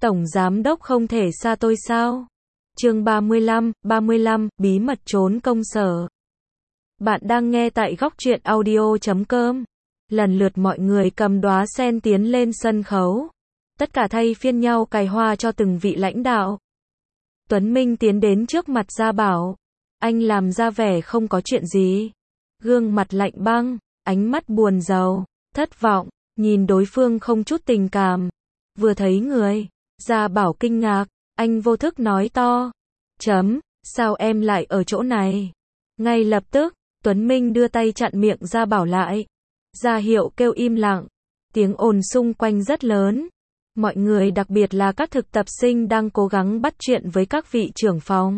Tổng giám đốc không thể xa tôi sao? Chương 35, bí mật trốn công sở. Bạn đang nghe tại góc truyện audio.com. Lần lượt mọi người cầm đóa sen tiến lên sân khấu. Tất cả thay phiên nhau cài hoa cho từng vị lãnh đạo. Tuấn Minh tiến đến trước mặt Gia Bảo. Anh làm ra vẻ không có chuyện gì. Gương mặt lạnh băng, ánh mắt buồn rầu, thất vọng, nhìn đối phương không chút tình cảm. Vừa thấy người, Gia Bảo kinh ngạc, anh vô thức nói to. Sao em lại ở chỗ này? Ngay lập tức, Tuấn Minh đưa tay chặn miệng Gia Bảo lại. Ra hiệu kêu im lặng. Tiếng ồn xung quanh rất lớn. Mọi người đặc biệt là các thực tập sinh đang cố gắng bắt chuyện với các vị trưởng phòng.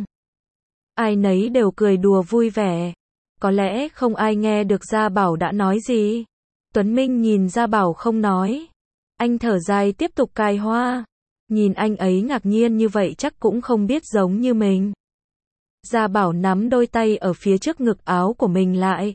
Ai nấy đều cười đùa vui vẻ. Có lẽ không ai nghe được Gia Bảo đã nói gì. Tuấn Minh nhìn Gia Bảo không nói. Anh thở dài tiếp tục cài hoa. Nhìn anh ấy ngạc nhiên như vậy chắc cũng không biết giống như mình. Gia Bảo nắm đôi tay ở phía trước ngực áo của mình lại.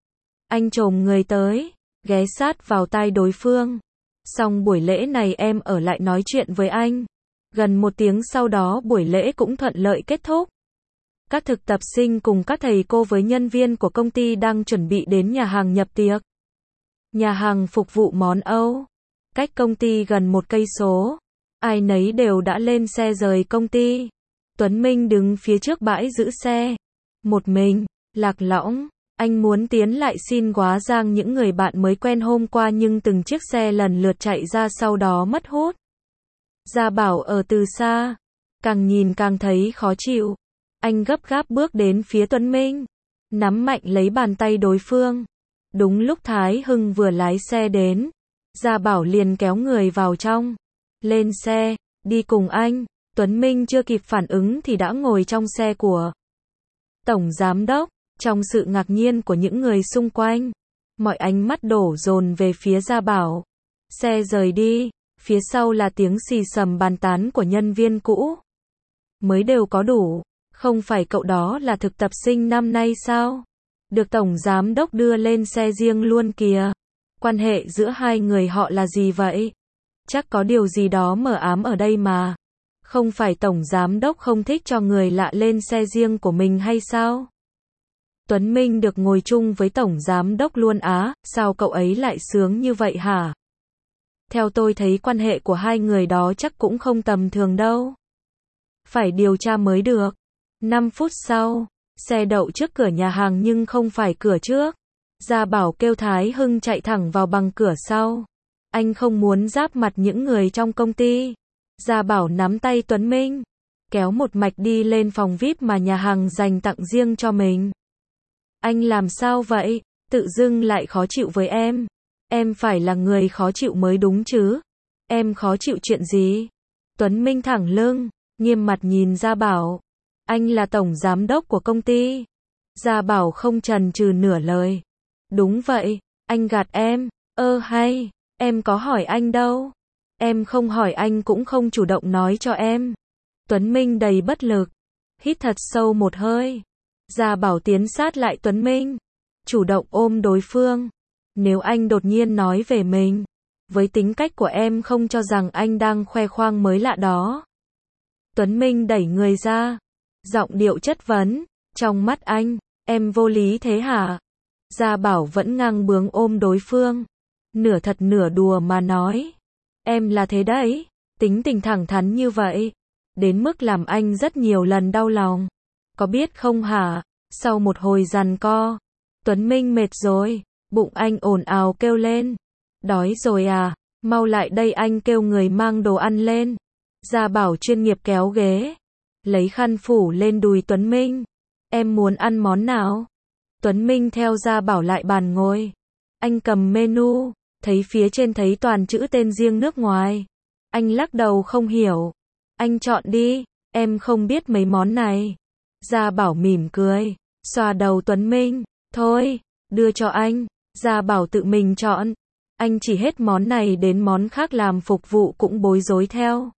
Anh chồm người tới, ghé sát vào tai đối phương. Xong buổi lễ này em ở lại nói chuyện với anh. Gần 1 tiếng sau đó buổi lễ cũng thuận lợi kết thúc. Các thực tập sinh cùng các thầy cô với nhân viên của công ty đang chuẩn bị đến nhà hàng nhập tiệc. Nhà hàng phục vụ món Âu. Cách công ty gần 1 cây số. Ai nấy đều đã lên xe rời công ty. Tuấn Minh đứng phía trước bãi giữ xe. Một mình, lạc lõng. Anh muốn tiến lại xin góa giang những người bạn mới quen hôm qua nhưng từng chiếc xe lần lượt chạy ra sau đó mất hút. Gia Bảo ở từ xa. Càng nhìn càng thấy khó chịu. Anh gấp gáp bước đến phía Tuấn Minh. Nắm mạnh lấy bàn tay đối phương. Đúng lúc Thái Hưng vừa lái xe đến. Gia Bảo liền kéo người vào trong. Lên xe, đi cùng anh. Tuấn Minh chưa kịp phản ứng thì đã ngồi trong xe của Tổng Giám Đốc. Trong sự ngạc nhiên của những người xung quanh, mọi ánh mắt đổ dồn về phía Gia Bảo. Xe rời đi, phía sau là tiếng xì xầm bàn tán của nhân viên cũ. Mới đều có đủ, không phải cậu đó là thực tập sinh năm nay sao? Được Tổng Giám Đốc đưa lên xe riêng luôn kìa. Quan hệ giữa hai người họ là gì vậy? Chắc có điều gì đó mờ ám ở đây mà. Không phải Tổng Giám Đốc không thích cho người lạ lên xe riêng của mình hay sao? Tuấn Minh được ngồi chung với Tổng Giám Đốc luôn á, sao cậu ấy lại sướng như vậy hả? Theo tôi thấy quan hệ của hai người đó chắc cũng không tầm thường đâu. Phải điều tra mới được. 5 phút sau, xe đậu trước cửa nhà hàng nhưng không phải cửa trước. Gia Bảo kêu Thái Hưng chạy thẳng vào bằng cửa sau. Anh không muốn giáp mặt những người trong công ty. Gia Bảo nắm tay Tuấn Minh, kéo một mạch đi lên phòng VIP mà nhà hàng dành tặng riêng cho mình. Anh làm sao vậy? Tự dưng lại khó chịu với em. Em phải là người khó chịu mới đúng chứ. Em khó chịu chuyện gì? Tuấn Minh thẳng lưng, nghiêm mặt nhìn Gia Bảo. Anh là Tổng Giám Đốc của công ty. Gia Bảo không chần chừ nửa lời. Đúng vậy, anh gạt em. Hay, em có hỏi anh đâu. Em không hỏi anh cũng không chủ động nói cho em. Tuấn Minh đầy bất lực. Hít thật sâu một hơi. Gia Bảo tiến sát lại Tuấn Minh. Chủ động ôm đối phương. Nếu anh đột nhiên nói về mình. Với tính cách của em không cho rằng anh đang khoe khoang mới lạ đó. Tuấn Minh đẩy người ra. Giọng điệu chất vấn. Trong mắt anh, em vô lý thế hả? Gia Bảo vẫn ngang bướng ôm đối phương. Nửa thật nửa đùa mà nói. Em là thế đấy. Tính tình thẳng thắn như vậy. Đến mức làm anh rất nhiều lần đau lòng. Có biết không hả? Sau một hồi giằng co, Tuấn Minh mệt rồi, bụng anh ồn ào kêu lên. Đói rồi à? Mau lại đây, anh kêu người mang đồ ăn lên. Gia Bảo chuyên nghiệp kéo ghế, lấy khăn phủ lên đùi Tuấn Minh. Em muốn ăn món nào? Tuấn Minh theo Gia Bảo lại bàn ngồi. Anh cầm menu, thấy phía trên thấy toàn chữ tên riêng nước ngoài. Anh lắc đầu không hiểu. Anh chọn đi, em không biết mấy món này. Gia Bảo mỉm cười, xoa đầu Tuấn Minh. Thôi, đưa cho anh. Gia Bảo tự mình chọn. Anh chỉ hết món này đến món khác làm phục vụ cũng bối rối theo.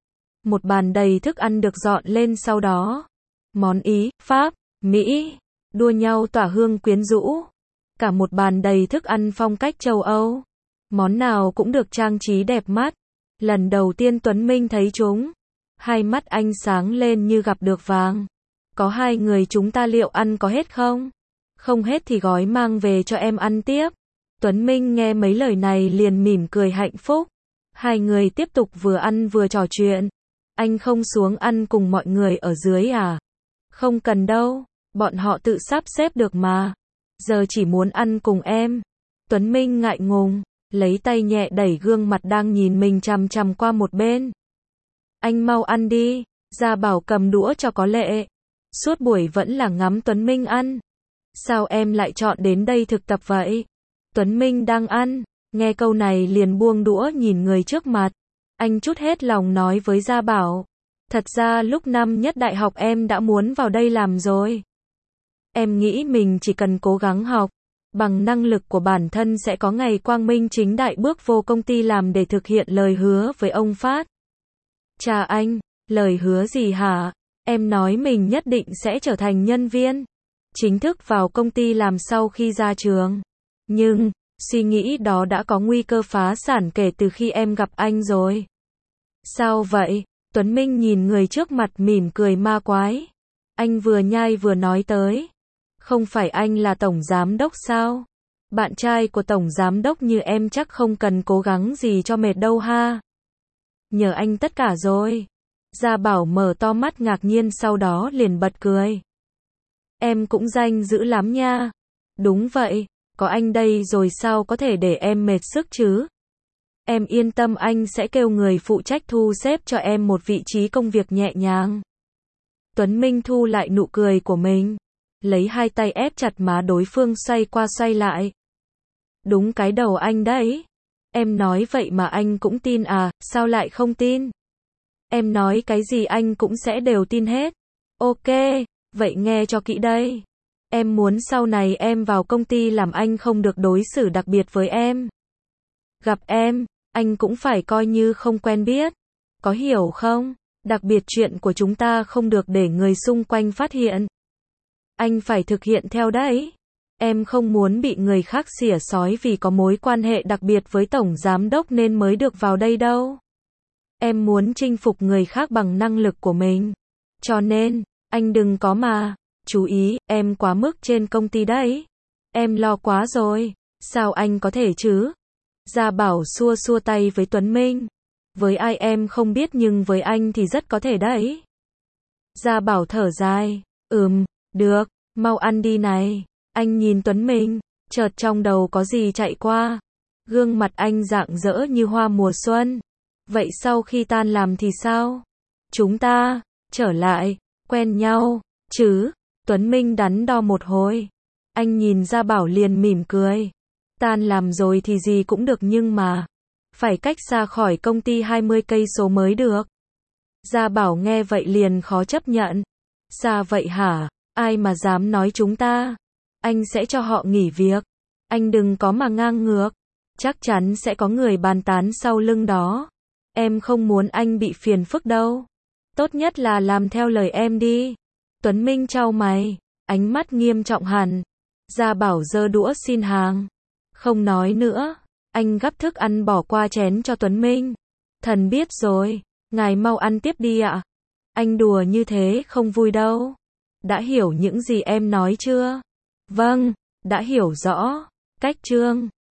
Một bàn đầy thức ăn được dọn lên sau đó. Món Ý, Pháp, Mỹ, đua nhau tỏa hương quyến rũ. Cả một bàn đầy thức ăn phong cách châu Âu. Món nào cũng được trang trí đẹp mắt. Lần đầu tiên Tuấn Minh thấy chúng, hai mắt anh sáng lên như gặp được vàng. Có hai người chúng ta liệu ăn có hết không? Không hết thì gói mang về cho em ăn tiếp. Tuấn Minh nghe mấy lời này liền mỉm cười hạnh phúc. Hai người tiếp tục vừa ăn vừa trò chuyện. Anh không xuống ăn cùng mọi người ở dưới à? Không cần đâu, bọn họ tự sắp xếp được mà. Giờ chỉ muốn ăn cùng em. Tuấn Minh ngại ngùng, lấy tay nhẹ đẩy gương mặt đang nhìn mình chằm chằm qua một bên. Anh mau ăn đi, Gia Bảo cầm đũa cho có lệ. Suốt buổi vẫn là ngắm Tuấn Minh ăn. Sao em lại chọn đến đây thực tập vậy? Tuấn Minh đang ăn, nghe câu này liền buông đũa nhìn người trước mặt. Anh trút hết lòng nói với Gia Bảo. Thật ra lúc năm nhất đại học em đã muốn vào đây làm rồi. Em nghĩ mình chỉ cần cố gắng học, bằng năng lực của bản thân sẽ có ngày quang minh chính đại bước vô công ty làm để thực hiện lời hứa với ông Phát. Cha anh, lời hứa gì hả? Em nói mình nhất định sẽ trở thành nhân viên, chính thức vào công ty làm sau khi ra trường. Nhưng, suy nghĩ đó đã có nguy cơ phá sản kể từ khi em gặp anh rồi. Sao vậy? Tuấn Minh nhìn người trước mặt mỉm cười ma quái. Anh vừa nhai vừa nói tới. Không phải anh là tổng giám đốc sao? Bạn trai của tổng giám đốc như em chắc không cần cố gắng gì cho mệt đâu ha. Nhờ anh tất cả rồi. Gia Bảo mở to mắt ngạc nhiên sau đó liền bật cười. Em cũng danh dữ lắm nha. Đúng vậy, có anh đây rồi sao có thể để em mệt sức chứ? Em yên tâm anh sẽ kêu người phụ trách thu xếp cho em một vị trí công việc nhẹ nhàng. Tuấn Minh thu lại nụ cười của mình, lấy hai tay ép chặt má đối phương xoay qua xoay lại. Đúng cái đầu anh đấy. Em nói vậy mà anh cũng tin à, sao lại không tin? Em nói cái gì anh cũng sẽ đều tin hết. Ok, vậy nghe cho kỹ đây. Em muốn sau này em vào công ty làm anh không được đối xử đặc biệt với em. Gặp em, anh cũng phải coi như không quen biết. Có hiểu không? Đặc biệt chuyện của chúng ta không được để người xung quanh phát hiện. Anh phải thực hiện theo đấy. Em không muốn bị người khác xỉa xói vì có mối quan hệ đặc biệt với tổng giám đốc nên mới được vào đây đâu. Em muốn chinh phục người khác bằng năng lực của mình. Cho nên, anh đừng có mà. Chú ý, em quá mức trên công ty đấy. Em lo quá rồi. Sao anh có thể chứ? Gia Bảo xua xua tay với Tuấn Minh. Với ai em không biết nhưng với anh thì rất có thể đấy. Gia Bảo thở dài. Được, mau ăn đi này. Anh nhìn Tuấn Minh, chợt trong đầu có gì chạy qua. Gương mặt anh rạng rỡ như hoa mùa xuân. Vậy sau khi tan làm thì sao? Chúng ta, trở lại, quen nhau, chứ? Tuấn Minh đắn đo một hồi. Anh nhìn Gia Bảo liền mỉm cười. Tan làm rồi thì gì cũng được nhưng mà phải cách xa khỏi công ty 20 cây số mới được. Gia Bảo nghe vậy liền khó chấp nhận. Xa vậy hả? Ai mà dám nói chúng ta? Anh sẽ cho họ nghỉ việc. Anh đừng có mà ngang ngược. Chắc chắn sẽ có người bàn tán sau lưng đó. Em không muốn anh bị phiền phức đâu. Tốt nhất là làm theo lời em đi. Tuấn Minh chau mày, ánh mắt nghiêm trọng hẳn. Gia Bảo giơ đũa xin hàng. Không nói nữa. Anh gắp thức ăn bỏ qua chén cho Tuấn Minh. Thần biết rồi, ngài mau ăn tiếp đi ạ. Anh đùa như thế không vui đâu. Đã hiểu những gì em nói chưa? Vâng, đã hiểu rõ. Cách chương